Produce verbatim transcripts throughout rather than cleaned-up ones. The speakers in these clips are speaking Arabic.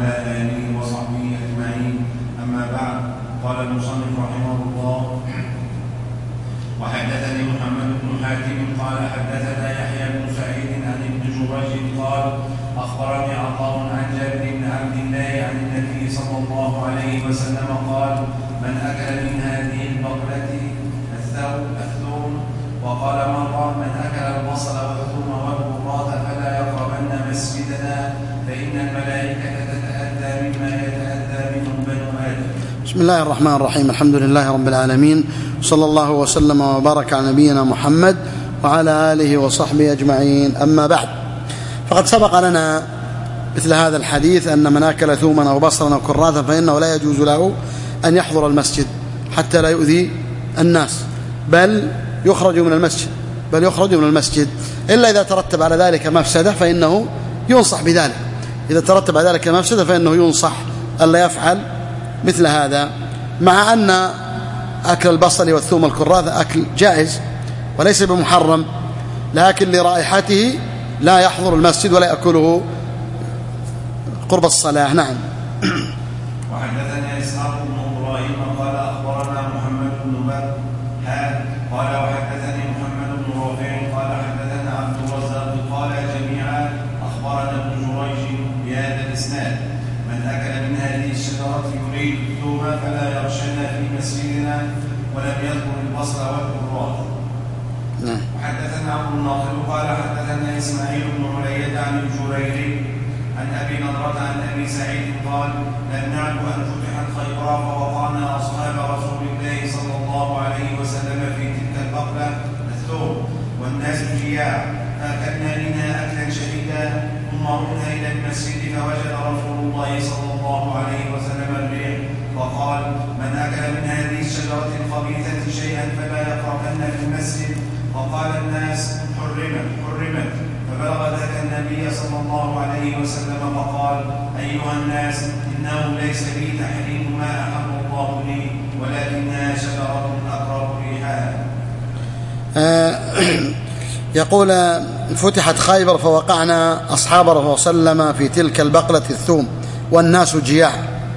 وعلى آله وصحبه أجمعين. أما بعد، قال المصنف رحمه الله: وحدثني محمد بن حاتم قال حدثنا يحيى بن سعيد عن ابن جريج قال أخبرني عطاء عن جابر بن عبد الله عن النبي صلى الله عليه وسلم قال: من أكل من هذه البقلة الثوم. وقال مرة: من أكل البصل والثوم والبراة فلا يقربن مسجدنا فإن الملائكة تتأذى مما يتأذى منه بنو آدم. بسم الله الرحمن الرحيم. الحمد لله رب العالمين، صلى الله وسلم وبارك على نبينا محمد وعلى آله وصحبه أجمعين. أما بعد، فقد سبق لنا مثل هذا الحديث أن من أكل ثوما أو بصلا أو كراثا فإنه لا يجوز له أن يحضر المسجد حتى لا يؤذي الناس، بل يخرج من المسجد بل يخرج من المسجد إلا إذا ترتب على ذلك مفسدة فإنه ينصح بذلك. إذا ترتب على ذلك مفسدة فإنه ينصح ألا يفعل مثل هذا، مع أن أكل البصل والثوم الكراث أكل جائز وليس بمحرم، لكن لرائحته لا يحضر المسجد ولا يأكله قرب الصلاة. نعم. وحدثنا إسحاق بن إبراهيم قال أخبرنا محمد بن بكر قال وحدثني محمد بن رافع قال حدثنا عبد الرزاق قال جميعا أخبرنا ابن جريج بهذا الإسناد: من أكل من هذه الشجرة يريد الثوم فلا يغشنا في مسجدنا، ولم يذكر البصل والكراث. وحدثنا عبد الناصر قال حدثنا إسماعيل بن علية عن الجريري عن أبي نضرة عن أبي سعيد قال: لم نعلم أن فتحت خيبر فوقعنا أصحاب رسول الله صلى الله عليه وسلم في تلك البقلة الثوم والناس جياع، فأكلنا منها أكلا شديدا، ثم رحنا إلى المسجد فوجد رسول الله صلى الله عليه وسلم الريح، فقال: من أكل من هذه الشجرة الخبيثة شيئا فلا يقربن في المسجد. فقال الناس: حرمت حرمت. فبلغ ذاك النبي صلى الله عليه وسلم فقال: أيها الناس، إنه ليس لي تحريم ما أحب الله لي، ولكنها شجرة أقرب ريحها. يقول: فتحت خيبر فوقعنا أصحاب رسول صلى الله عليه وسلم في تلك البقلة الثوم والناس جياع،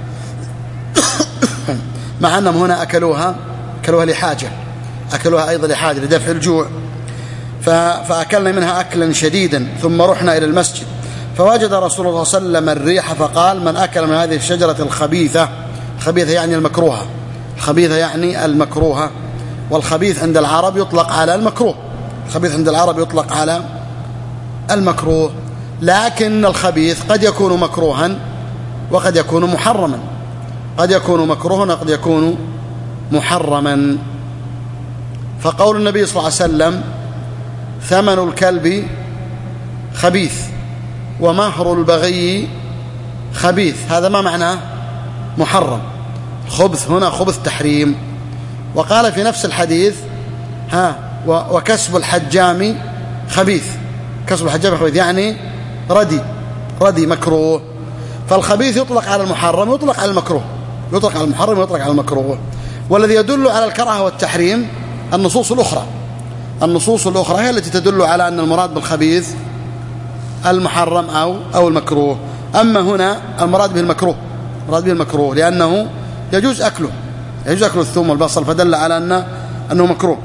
مع أنهم هنا أكلوها أكلوها لحاجة أكلوها أيضا لحاجة لدفع الجوع، فأكلنا منها أكلا شديدا، ثم رحنا إلى المسجد فوجد رسول الله صلى الله عليه وسلم الريح، فقال: من أكل من هذه الشجرة الخبيثة. الخبيثة يعني المكروهة الخبيثة يعني المكروهة والخبيث عند العرب يطلق على المكروه الخبيث عند العرب يطلق على المكروه، لكن الخبيث قد يكون مكروها وقد يكون محرما قد يكون مكروها وقد يكون محرما. فقول النبي صلى الله عليه وسلم: ثمن الكلب خبيث ومهر البغي خبيث، هذا ما معناه؟ محرم. خبث هنا خبث تحريم. وقال في نفس الحديث: ها وكسب الحجام خبيث. كسب الحجام خبيث يعني ردي ردي مكروه. فالخبيث يطلق على المحرم ويطلق على المكروه يطلق على المحرم ويطلق على المكروه. والذي يدل على الكراهة والتحريم النصوص الأخرى النصوص الأخرى هي التي تدل على أن المراد بالخبيث المحرم أو أو المكروه. أما هنا المراد به المكروه المراد به المكروه لأنه يجوز أكله يجوز أكل الثوم والبصل، فدل على أن أنه مكروه.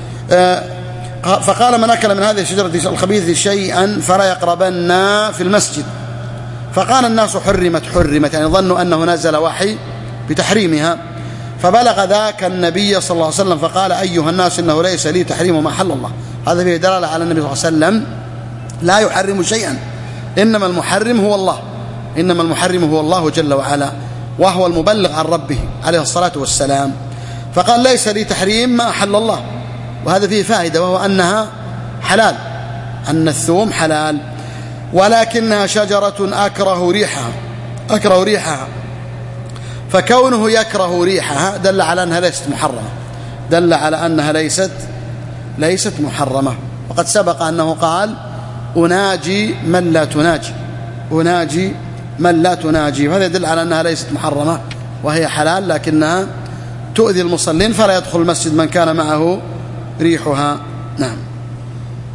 فقال: من أكل من هذه الشجرة الخبيث شيئا فلا يقربن في المسجد. فقال الناس: حرمت حرمت، يعني ظنوا أنه نزل وحي بتحريمها. فبلغ ذاك النبي صلى الله عليه وسلم فقال: أيها الناس، إنه ليس لي تحريم ما حل الله. هذا فيه دلالة على النبي صلى الله عليه وسلم لا يحرم شيئا، إنما المحرم هو الله إنما المحرم هو الله جل وعلا، وهو المبلغ عن ربه عليه الصلاة والسلام. فقال: ليس لي تحريم ما أحل الله. وهذا فيه فائدة، وهو أنها حلال أن الثوم حلال، ولكنها شجرة أكره ريحها أكره ريحها فكونه يكره ريحها دل على أنها ليست محرمة دل على أنها ليست ليست محرمة. وقد سبق أنه قال: أناجي من لا تناجي أناجي من لا تناجي وهذا يدل على أنها ليست محرمة وهي حلال، لكنها تؤذي المصلين، فلا يدخل المسجد من كان معه ريحها. نعم.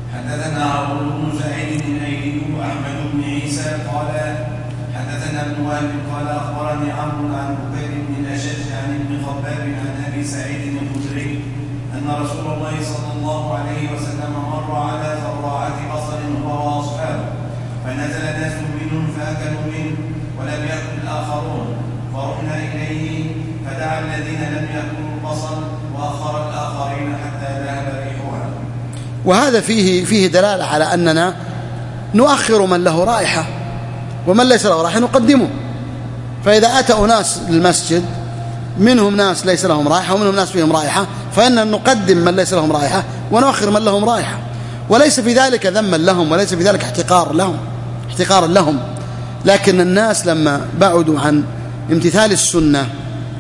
حدثنا عمرو بن سعيد الأيلي وأحمد بن عيسى قال حدثنا ابن وهب قال أخبرني عمرو عن بكير بن الأشج عن ابن خباب عن أبي سعيد الخدري أن رسول الله صلى الله عليه وسلم مر على فراعة بصل هو وأصحابه، فنزل ناس منهم فأكلوا منه ولم يأكل الآخرون، فرحنا إليه فدعا الذين لم يأكلوا البصل وأخر الآخرين حتى ذهب ريحها. وهذا فيه فيه دلالة على أننا نؤخر من له رائحة، ومن ليس له رائحة نقدمه. فإذا أتى أناس للمسجد منهم ناس ليس لهم رائحة ومنهم ناس فيهم رائحة، فإننا نقدم من ليس لهم رائحة ونؤخر من لهم رائحة، وليس في ذلك ذما لهم وليس في ذلك احتقار لهم احتقارا لهم. لكن الناس لما بعدوا عن امتثال السنة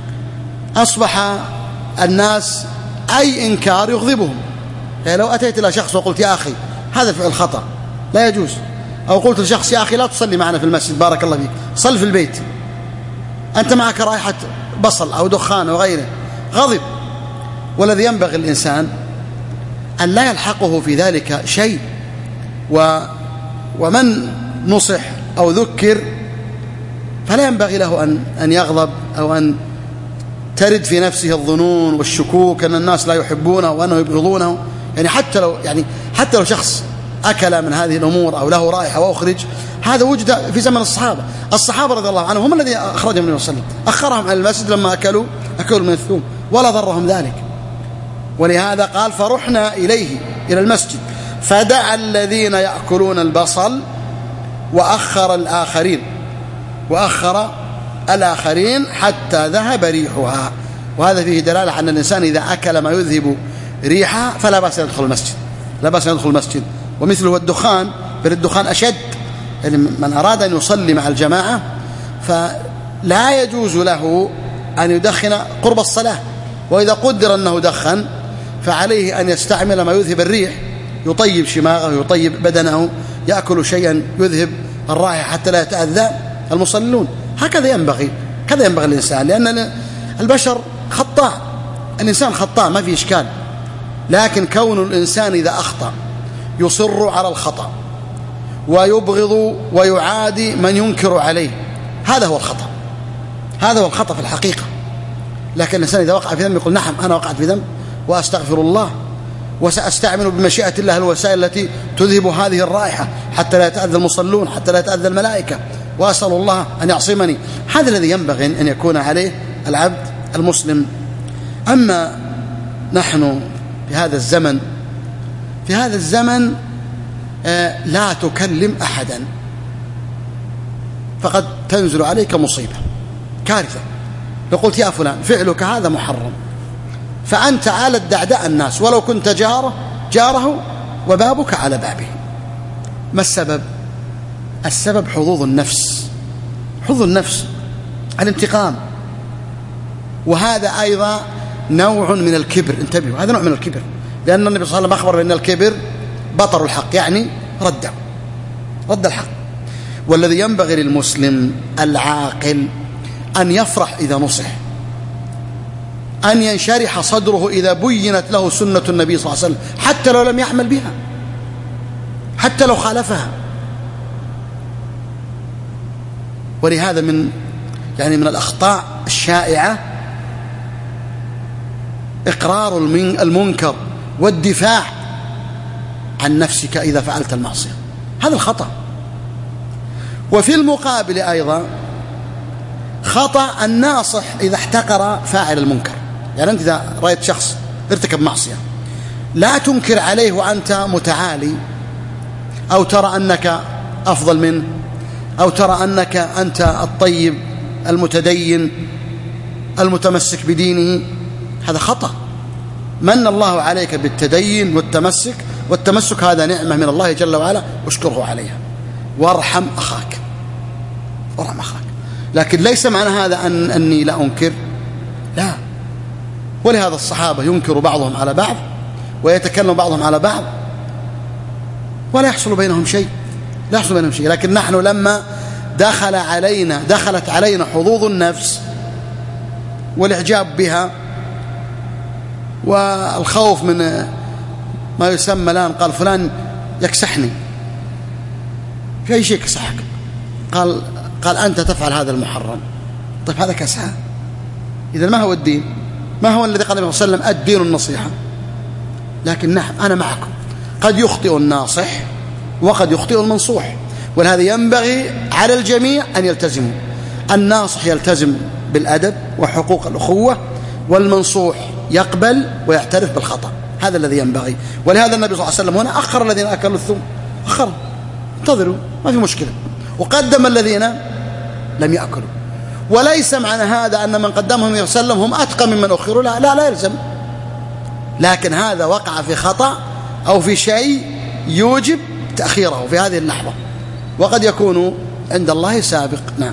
أصبح الناس أي إنكار يغضبهم. يعني لو أتيت إلى شخص وقلت يا أخي هذا فعل خطأ لا يجوز، أو قلت لشخص يا أخي لا تصلي معنا في المسجد بارك الله فيك، صل في البيت، أنت معك رائحة بصل أو دخان وغيره، غضب. والذي ينبغي الإنسان أن لا يلحقه في ذلك شيء، و ومن نصح أو ذكر فلا ينبغي له أن أن يغضب أو أن ترد في نفسه الظنون والشكوك أن الناس لا يحبونه وأنه يبغضونه. يعني حتى لو يعني حتى لو شخص أكل من هذه الأمور أو له رائحة وأخرج، هذا وجد في زمن الصحابة. الصحابة رضي الله عنهم هم الذين أخرجهم النبي صلى الله عليه وسلم، أخرهم عن المسجد لما أكلوا أكلوا من الثوم ولا ضرهم ذلك. ولهذا قال فرحنا إليه إلى المسجد فدعا الذين يأكلون البصل وأخر الآخرين وأخر الآخرين حتى ذهب ريحها. وهذا فيه دلالة على أن الإنسان إذا أكل ما يذهب ريحها فلا بأس أن يدخل المسجد، لا بأس أن يدخل المسجد. ومثله الدخان، بل الدخان أشد. يعني من أراد أن يصلي مع الجماعة فلا يجوز له أن يدخن قرب الصلاة، وإذا قدر أنه دخن فعليه أن يستعمل ما يذهب الريح، يطيب شماغه يطيب بدنه، يأكل شيئا يذهب الرائحة حتى لا يتأذى المصلون. هكذا ينبغي كذا ينبغي الإنسان، لأن البشر خطاء، الإنسان خطاء ما في إشكال، لكن كون الإنسان إذا أخطأ يصر على الخطأ ويبغض ويعادي من ينكر عليه، هذا هو الخطأ، هذا هو الخطأ في الحقيقة. لكن الإنسان إذا وقع في ذنب يقول نعم أنا وقعت في ذنب وأستغفر الله، وسأستعمل بمشيئة الله الوسائل التي تذهب هذه الرائحة حتى لا يتأذى المصلون، حتى لا يتأذى الملائكة، وأسأل الله أن يعصمني. هذا الذي ينبغي أن يكون عليه العبد المسلم. أما نحن في هذا الزمن في هذا الزمن آه لا تكلم أحدا فقد تنزل عليك مصيبة كارثة. لو قلت يا فلان فعلك هذا محرم فأنت على الدعداء الناس ولو كنت جاره جاره وبابك على بابه. ما السبب؟ السبب حظوظ النفس، حظوظ النفس، الانتقام. وهذا أيضا نوع من الكبر، انتبهوا، هذا نوع من الكبر، لأن النبي صلى الله عليه وسلم أخبر بأن الكبر بطر الحق، يعني رد رد الحق. والذي ينبغي للمسلم العاقل أن يفرح إذا نصح، أن ينشرح صدره إذا بينت له سنة النبي صلى الله عليه وسلم، حتى لو لم يعمل بها، حتى لو خالفها. ولهذا من يعني من الأخطاء الشائعة إقرار المنكر والدفاع عن نفسك إذا فعلت المعصية، هذا الخطأ. وفي المقابل أيضا خطأ الناصح إذا احتقر فاعل المنكر. يعني أنت إذا رأيت شخص ارتكب معصية لا تنكر عليه وأنت متعالي، أو ترى أنك أفضل منه، أو ترى أنك أنت الطيب المتدين المتمسك بدينه، هذا خطأ. من الله عليك بالتدين والتمسك، والتمسك هذا نعمة من الله جل وعلا، واشكره عليها، وارحم أخاك، وارحم أخاك. لكن ليس معنى هذا أن أني لا أنكر، لا. ولهذا الصحابة ينكر بعضهم على بعض ويتكلم بعضهم على بعض ولا يحصل بينهم شيء، لا يحصل بينهم شيء. لكن نحن لما دخل علينا دخلت علينا حظوظ النفس والإعجاب بها والخوف من ما يسمى الآن، قال فلان يكسحني، في أي شيء يكسحك، قال قال أنت تفعل هذا المحرم. طيب هذا كساء. إذا ما هو الدين؟ ما هو الذي قال النبي صلى الله عليه وسلم الدين النصيحة؟ لكن نعم أنا معكم، قد يخطئ الناصح وقد يخطئ المنصوح، ولهذا ينبغي على الجميع أن يلتزموا. الناصح يلتزم بالأدب وحقوق الأخوة، والمنصوح يقبل ويعترف بالخطأ. هذا الذي ينبغي. ولهذا النبي صلى الله عليه وسلم هنا أخر الذين أكلوا الثوم، أخر، انتظروا ما في مشكلة، وقدم الذين لم يأكلوا. وليس معنى هذا أن من قدمهم يسلم هم أتقى ممن أخروا، لا لا, لا يلزم، لكن هذا وقع في خطأ أو في شيء يوجب تأخيره في هذه اللحظة، وقد يكون عند الله سابق. نعم.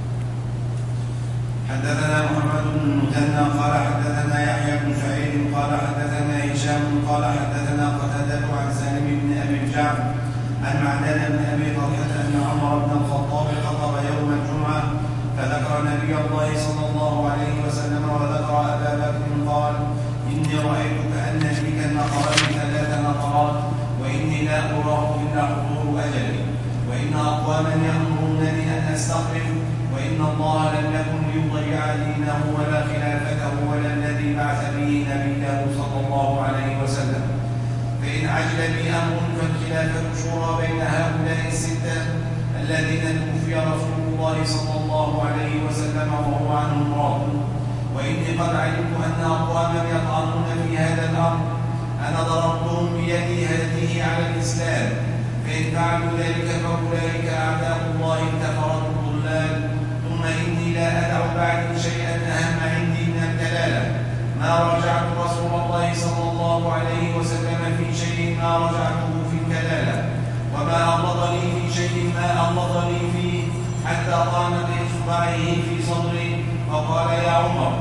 حدثنا محمد بن المثنى قال حدثنا يحيى بن سعيد قال حدثنا هشام قال حدثنا قتادة عن سالم بن أبي الجعد عن معدان بن أبي طلحة أن عمر بن الخطاب خطب يوم الجمعة فذكر نبي الله صلى الله عليه وسلم وذكر أبا بكر قال إني رأيت كأن فيك النقرين ثلاث نقرات وإني لا أراه إلا حضور أجلي وإن أقواما يأمرونني أن أستخلف وإن الله لم يكن ليضيع دينه ولا خلافته ولا الذي بعث به نبيه صلى الله عليه وسلم فإن عجل بي أمر فالخلافة شورى بين هؤلاء الستة الذين توفي رسول الله صلى الله عليه وسلم وهو عنهم راض وإني قد علمت أن أقواما يطعنون في هذا الأمر أنا ضربتهم بيدي هذه على الإسلام فإن فعلوا ذلك فأولئك أعداء الله كفرة الضلال ثم إني لا أدع بعدي شيئا أهم عندي من الدلالة ما رجعت رسول الله صلى الله عليه وسلم في شيء ما رجعته في الكلالة وما أغلظ لي في شيء ما أغلظ لي فيه حتى قام بإصبعه في صدري وقال يا عمر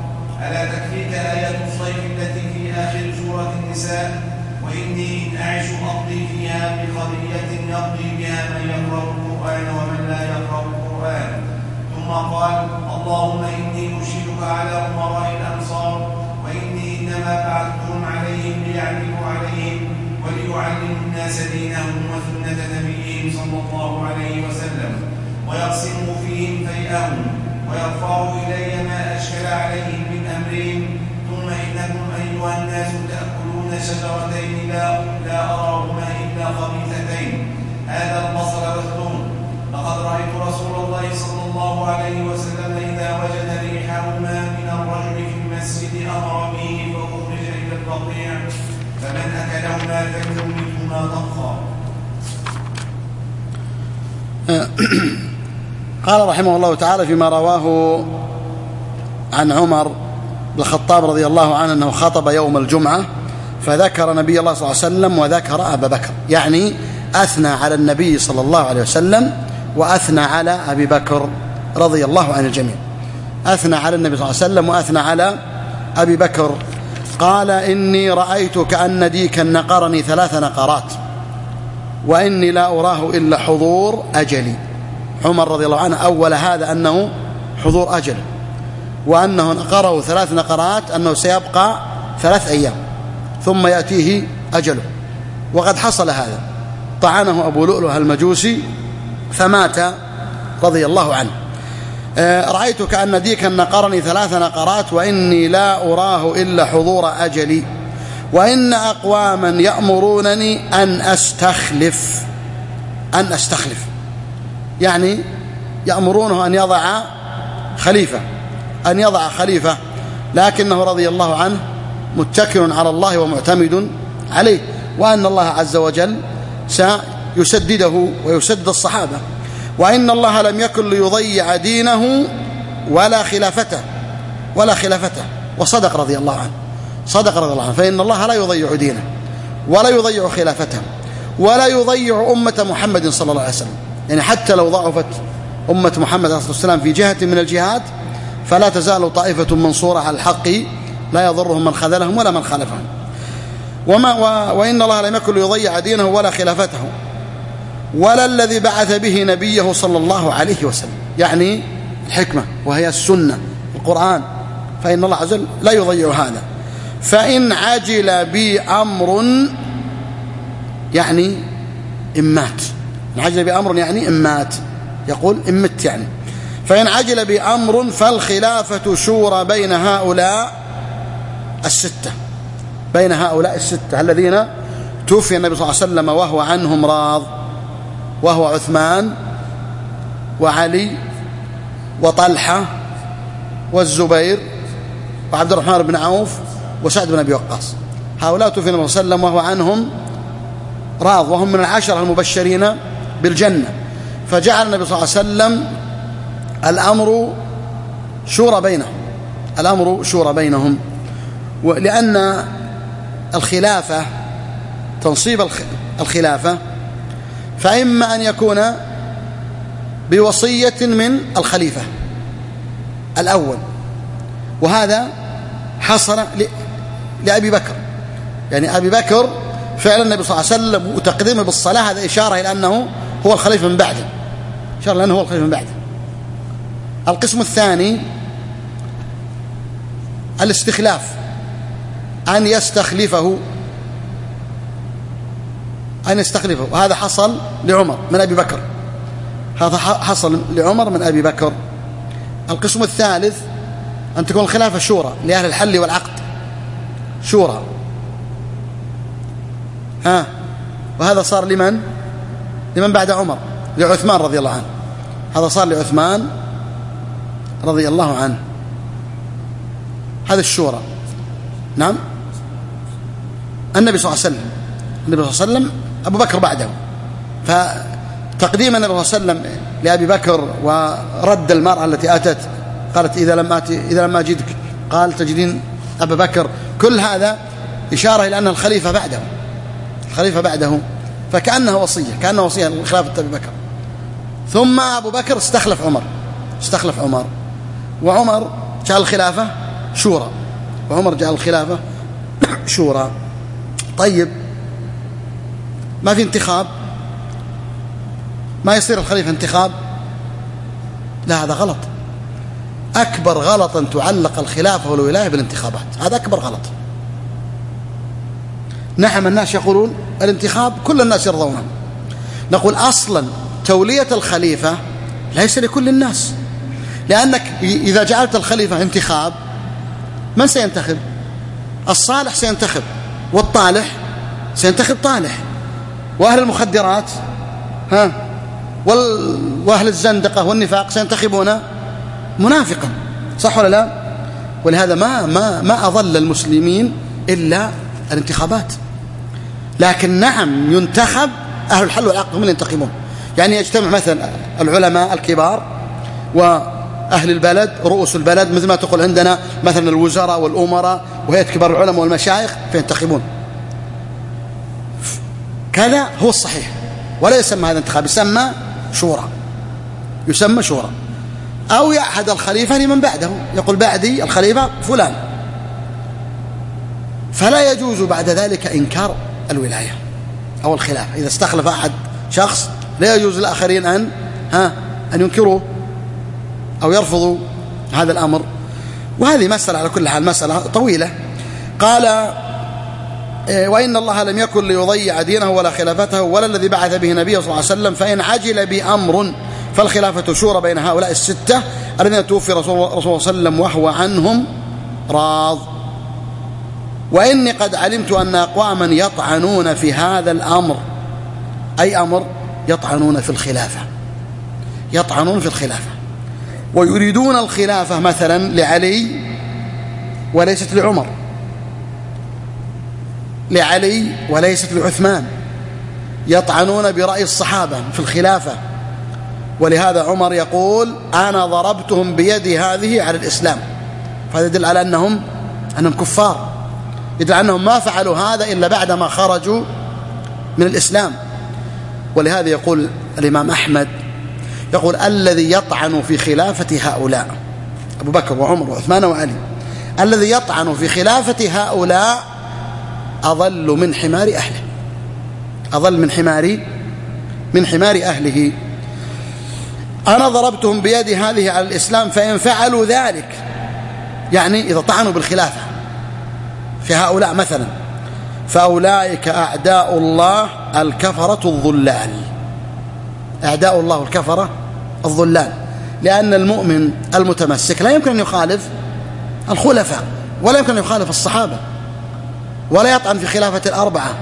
ألا تكفيك آية الصيف التي في آخر سورة النساء وإني إن أعش أقضي فيها بقضية يقضي بها من يقرأ القرآن ومن لا يقرأ القرآن ثم قال اللهم إني أشهدك على أمراء الأنصار وإني إنما بعثتهم عليهم ليعدلوا عليهم وليعلموا الناس دينهم وسنة نبيهم صلى الله عليه وسلم ويقسموا فيهم فيئهم ويرفعوا إلي ما أشكل عليهم من أمرهم ثم إنكم أيها الناس تأكلون شجرتين لا, لا أراهما إلا خبيثتين هذا البصل والثوم لقد رأيت رسول الله صلى الله عليه وسلم إذا وجد ريحهما من الرجل في المسجد أمر به فأخرج إلى البقيع فمن أكلهما فليميتهما طبخا. قال رحمه الله تعالى فيما رواه عن عمر بن الخطاب رضي الله عنه أنه خطب يوم الجمعة فذكر نبي الله صلى الله عليه وسلم وذكر أبا بكر، يعني أثنى على النبي صلى الله عليه وسلم وأثنى على أبي بكر رضي الله عن الجميع. أثنى على النبي صلى الله عليه وسلم وأثنى على أبي بكر. قال إني رأيت كأن ديكا نقرني ثلاث نقرات وإني لا أراه إلا حضور أجلي. عمر رضي الله عنه أول هذا أنه حضور أجل، وأنه نقره ثلاث نقرات أنه سيبقى ثلاث أيام ثم يأتيه أجله، وقد حصل هذا. طعنه أبو لؤلؤ المجوسي فمات رضي الله عنه. رأيت كأن ديكا نقرني ثلاث نقرات وإني لا أراه إلا حضور أجلي وإن أقواما يأمرونني أن أستخلف أن أستخلف يعني يأمرونه أن يضع خليفة أن يضع خليفة لكنه رضي الله عنه متكل على الله ومعتمد عليه، وأن الله عز وجل سيسدده ويسدد الصحابة، وإن الله لم يكن ليضيع دينه ولا خلافته ولا خلافته وصدق رضي الله عنه صدق رضي الله عنه فإن الله لا يضيع دينه ولا يضيع خلافته ولا يضيع أمة محمد صلى الله عليه وسلم. يعني حتى لو ضعفت أمة محمد صلى الله عليه وسلم في جهة من الجهات فلا تزال طائفة منصورة على الحق لا يضرهم من خذلهم ولا من خالفهم. وما و وإن الله لم يكن ليضيع دينه ولا خلافته ولا الذي بعث به نبيه صلى الله عليه وسلم، يعني الحكمة وهي السنة القرآن، فإن الله عز وجل لا يضيع هذا. فإن عجل بي أمر يعني إمات، إن عجل بي أمر يعني إمات، يقول إن مت يعني. فإن عجل بأمر فالخلافة شورى بين هؤلاء الستة، بين هؤلاء الستة الذين توفي النبي صلى الله عليه وسلم وهو عنهم راض، وهو عثمان وعلي وطلحة والزبير وعبد الرحمن بن عوف وسعد بن أبي وقاص. هؤلاء توفي النبي صلى الله عليه وسلم وهو عنهم راض، وهم من العشرة المبشرين بالجنة. فجعل النبي صلى الله عليه وسلم الأمر شورى بينهم، الأمر شورى بينهم، لأن الخلافة تنصيب الخلافة فإما أن يكون بوصية من الخليفة الأول، وهذا حصل لأبي بكر، يعني أبي بكر فعل النبي صلى الله عليه وسلم وتقديمه بالصلاة هذا إشارة إلى أنه هو الخليفة من بعده، إشارة لأنه هو الخليفة من بعده. القسم الثاني الاستخلاف، أن يستخلفه أن يستخلفه وهذا حصل لعمر من أبي بكر، هذا حصل لعمر من أبي بكر. القسم الثالث أن تكون الخلافة شورى لأهل الحل والعقد، شورى، ها، وهذا صار لمن؟ لمن بعد عمر، لعثمان رضي الله عنه، هذا صار لعثمان رضي الله عنه، هذا الشورى. نعم، النبي صلى الله عليه وسلم، النبي صلى الله عليه وسلم أبو بكر بعده، فتقديم النبي صلى الله عليه وسلم لأبي بكر ورد المرأة التي أتت قالت إذا لم أتي إذا لم أجدك قال تجدين أبا بكر، كل هذا إشارة إلى أن الخليفة بعده، الخليفة بعده، فكأنه وصية، كأنه وصية لخلافة أبي بكر. ثم أبو بكر استخلف عمر، استخلف عمر، وعمر جعل الخلافة شورى، وعمر جعل الخلافة شورى. طيب، ما في انتخاب، ما يصير الخليفة انتخاب، لا، هذا غلط، أكبر غلط أن تعلق الخلافة والولاية بالانتخابات، هذا أكبر غلط. نعم، الناس يقولون الانتخاب كل الناس يرضونه، نقول أصلا تولية الخليفة ليس لكل الناس، لأنك إذا جعلت الخليفة انتخاب من سينتخب؟ الصالح سينتخب، والطالح سينتخب طالح، وأهل المخدرات ها وأهل الزندقة والنفاق سينتخبون منافقا، صح ولا لا؟ ولهذا ما ما ما أضل المسلمين إلا الانتخابات. لكن نعم ينتخب أهل الحل والعقد، هم اللي ينتخبون، يعني يجتمع مثلا العلماء الكبار وأهل البلد، رؤوس البلد، مثل ما تقول عندنا مثلا الوزراء والأمراء وهيئة كبار العلماء والمشايخ، فينتخبون. كذا هو الصحيح، ولا يسمى هذا انتخاب، يسمى شورى، يسمى شورى. أو يعهد الخليفة لمن بعده، يقول بعدي الخليفة فلان، فلا يجوز بعد ذلك إنكار الولاية أو الخلافة. إذا استخلف أحد شخص لا يجوز للآخرين أن ها أن ينكروا أو يرفضوا هذا الأمر. وهذه مسألة على كل حال مسألة طويلة. قال: وإن الله لم يكن ليضيع دينه ولا خلافته ولا الذي بعث به نبيه صلى الله عليه وسلم، فإن عجل بأمر فالخلافة شورى بين هؤلاء الستة الذين توفي رسول الله صلى الله عليه وسلم وهو عنهم راض. وإني قد علمت أن أقواما يطعنون في هذا الأمر، أي أمر؟ يطعنون في الخلافة، يطعنون في الخلافة، ويريدون الخلافة مثلا لعلي وليست لعمر، لعلي وليست لعثمان، يطعنون برأي الصحابة في الخلافة. ولهذا عمر يقول: أنا ضربتهم بيدي هذه على الإسلام، فهذا يدل على أنهم أنهم كفار، يدل على أنهم ما فعلوا هذا إلا بعدما خرجوا من الإسلام. ولهذا يقول الإمام أحمد، يقول: الذي يطعن في خلافة هؤلاء، أبو بكر وعمر وعثمان وعلي، الذي يطعن في خلافة هؤلاء أضل من حمار أهله، أضل من حمار من حمار أهله. أنا ضربتهم بيدي هذه على الإسلام، فإن فعلوا ذلك، يعني إذا طعنوا بالخلافة في هؤلاء مثلا، فأولئك أعداء الله الكفرة الضلال، أعداء الله الكفرة الظلال، لأن المؤمن المتمسك لا يمكن أن يخالف الخلفاء، ولا يمكن أن يخالف الصحابة، ولا يطعن في خلافة الأربعة.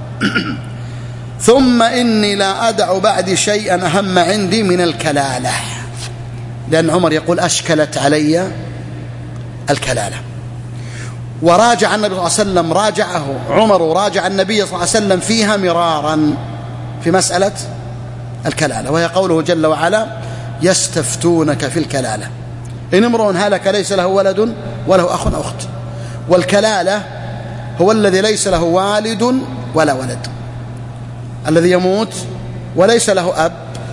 ثم إني لا أدع بعدي شيئا أهم عندي من الكلالة، لأن عمر يقول أشكلت علي الكلالة. وراجع النبي صلى الله عليه وسلم، راجعه عمر وراجع النبي صلى الله عليه وسلم فيها مرارا في مسألة الكلالة، وهي قوله جل وعلا يستفتونك في الكلالة إن امرؤ هلك ليس له ولد وله أخ أو أخت. والكلالة هو الذي ليس له والد ولا ولد، الذي يموت وليس له أب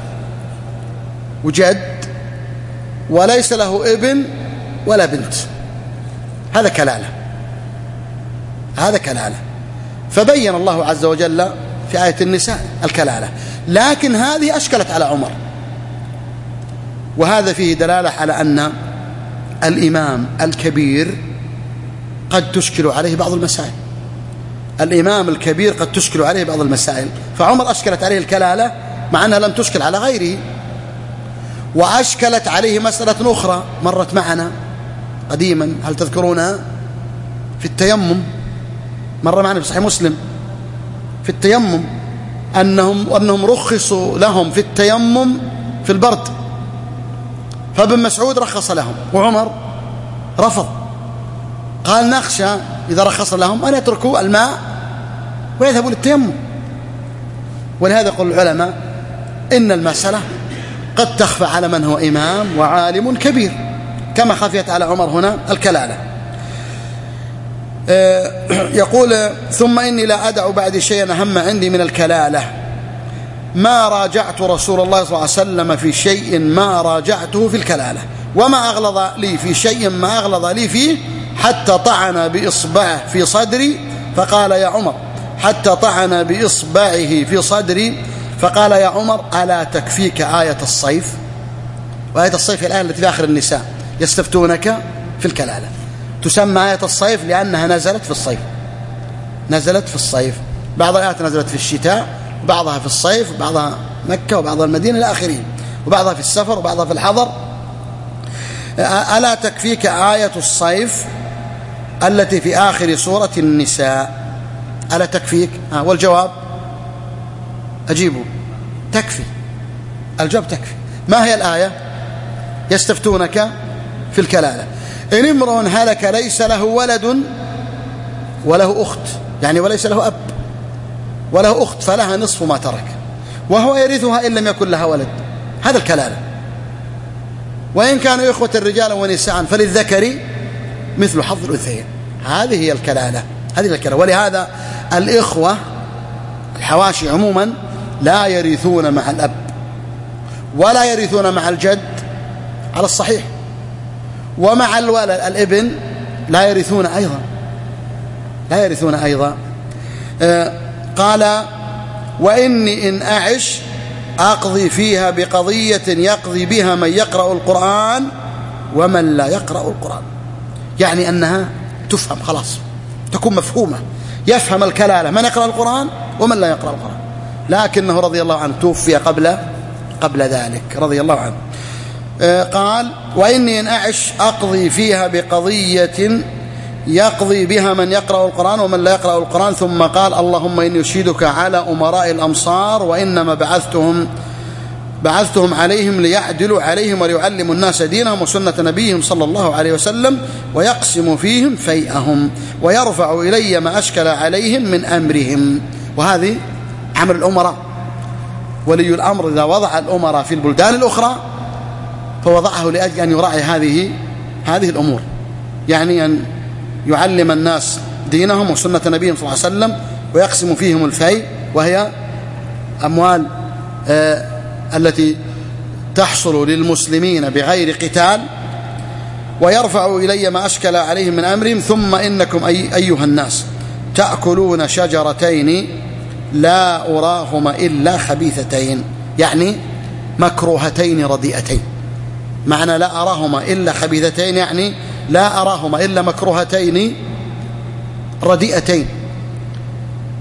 وجد وليس له ابن ولا بنت، هذا كلالة، هذا كلالة. فبين الله عز وجل في آية النساء الكلالة، لكن هذه أشكلت على عمر، وهذا فيه دلالة على أن الإمام الكبير قد تشكل عليه بعض المسائل، الإمام الكبير قد تشكل عليه بعض المسائل، فعمر أشكلت عليه الكلالة مع أنها لم تشكل على غيره. وأشكلت عليه مسألة أخرى مرت معنا قديما، هل تذكرونها؟ في التيمم، مر معنا في صحيح مسلم في التيمم أنهم, أنهم رخصوا لهم في التيمم في البرد، فابن مسعود رخص لهم وعمر رفض، قال نخشى إذا رخص لهم أن يتركوا الماء ويذهبوا للتيمم. ولهذا يقول العلماء إن المسألة قد تخفى على من هو إمام وعالم كبير، كما خفيت على عمر هنا الكلالة. يقول ثم إني لا أدع بعد شيئا أهم عندي من الكلالة، ما راجعت رسول الله صلى الله عليه وسلم في شيء ما راجعته في الكلالة، وما أغلظ لي في شيء ما أغلظ لي فيه، حتى طعن بإصبعه في صدري فقال يا عمر، حتى طعن بإصبعه في صدري فقال يا عمر ألا تكفيك آية الصيف؟ وآية الصيف هي الآية التي في آخر النساء يستفتونك في الكلالة، تسمى آية الصيف لأنها نزلت في الصيف، نزلت في الصيف، بعض الآيات نزلت في الشتاء، بعضها في الصيف، بعضها مكة وبعضها المدينة إلى آخره، وبعضها في السفر وبعضها في الحضر. ألا تكفيك آية الصيف التي في آخر سورة النساء؟ ألا تكفيك؟ آه والجواب أجيبه تكفي، الجواب تكفي. ما هي الآية؟ يستفتونك في الكلالة إن امرؤ هلك ليس له ولد وله أخت، يعني وليس له أب وله أخت فلها نصف ما ترك وهو يرثها إن لم يكن لها ولد، هذا الكلالة. وإن كانوا إخوة رجالا ونساء فللذكر مثل حظ الأنثيين، هذه هي الكلالة، هذه الكلالة. ولهذا الإخوة الحواشي عموما لا يرثون مع الأب ولا يرثون مع الجد على الصحيح، ومع الولد الابن لا يرثون أيضا، لا يرثون أيضا. آه قال وإني إن أعش أقضي فيها بقضية يقضي بها من يقرأ القرآن ومن لا يقرأ القرآن، يعني أنها تفهم خلاص، تكون مفهومة، يفهم الكلالة من يقرأ القرآن ومن لا يقرأ القرآن. لكنه رضي الله عنه توفي قبل قبل ذلك رضي الله عنه. آه قال وإني إن أعش أقضي فيها بقضية يقضي بها من يقرأ القرآن ومن لا يقرأ القرآن. ثم قال اللهم إني أشهدك على أمراء الأمصار وإنما بعثتهم بعثتهم عليهم ليعدلوا عليهم وليعلموا الناس دينهم وسنة نبيهم صلى الله عليه وسلم ويقسم فيهم فيئهم ويرفع إلي ما أشكل عليهم من أمرهم. وهذه عمل الأمراء، ولي الأمر إذا وضع الأمراء في البلدان الأخرى فوضعه لأجل أن يراعي هذه هذه الأمور، يعني أن يعلم الناس دينهم وسنة نبيهم صلى الله عليه وسلم ويقسم فيهم الفيء، وهي أموال آه التي تحصل للمسلمين بغير قتال، ويرفع إلي ما أشكل عليهم من أمرهم. ثم إنكم أي أيها الناس تأكلون شجرتين لا أراهما إلا خبيثتين، يعني مكروهتين رديئتين. معنى لا أراهما إلا خبيثتين يعني لا أراهما إلا مكروهتين رديئتين.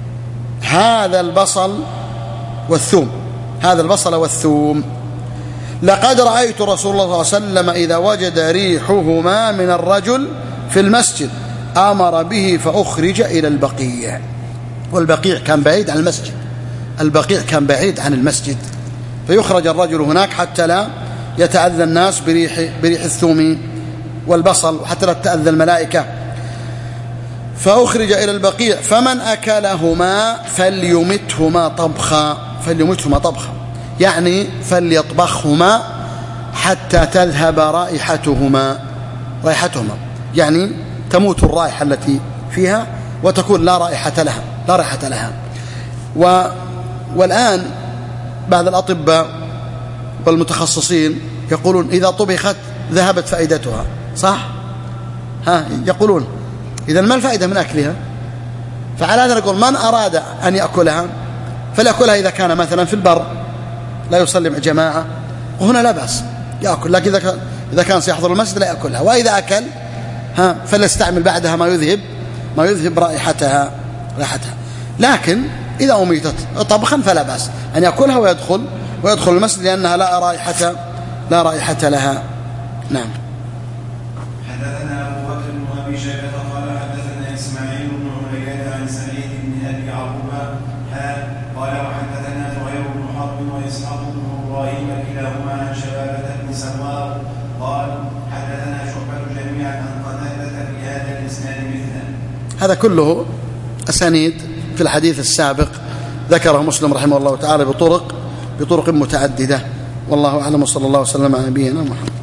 هذا البصل والثوم، هذا البصل والثوم. لقد رأيت رسول الله صلى الله عليه وسلم إذا وجد ريحهما من الرجل في المسجد أمر به فأخرج إلى البقيع. والبقيع كان بعيد عن المسجد، البقيع كان بعيد عن المسجد، فيخرج الرجل هناك حتى لا يتأذى الناس بريح, بريح الثوم والبصل، وحتى لا تتأذى الملائكة. فأخرج إلى البقيع فمن أكلهما فليمتهما طبخا، فليمتهما طبخا يعني فليطبخهما حتى تذهب رائحتهما رائحتهما يعني تموت الرائحة التي فيها وتكون لا رائحة لها لا رائحة لها. و والآن بعض الأطباء والمتخصصين يقولون إذا طبخت ذهبت فائدتها، صح؟ ها يقولون إذا ما الفائدة من أكلها؟ فعلى هذا نقول من أراد أن يأكلها فليأكلها إذا كان مثلا في البر لا يصلي مع جماعة، وهنا لا بأس يأكل، لكن إذا كان إذا كان سيحضر المسجد لا يأكلها. وإذا أكل ها فليستعمل بعدها ما يذهب ما يذهب رائحتها رائحتها. لكن إذا أميتت طبخا فلا بأس أن يأكلها ويدخل ويدخل المسجد لأنها لا رائحة لا رائحة لها. نعم. حدثنا أبو بكر بن أبي شيبة قال حدثنا إسماعيل بن علية عن سعيد بن أبي عروبة قال وحدثنا زهير بن حرب وإسحاق بن إبراهيم كلاهما عن شبابة بن سوار قال حدثنا شعبة جميعا عن قتادة في هذا الإسناد مثله. هذا كله أسانيد في الحديث السابق ذكره مسلم رحمه الله تعالى بطرق بطرق متعددة، والله أعلم، وصلى الله وسلم على نبينا محمد.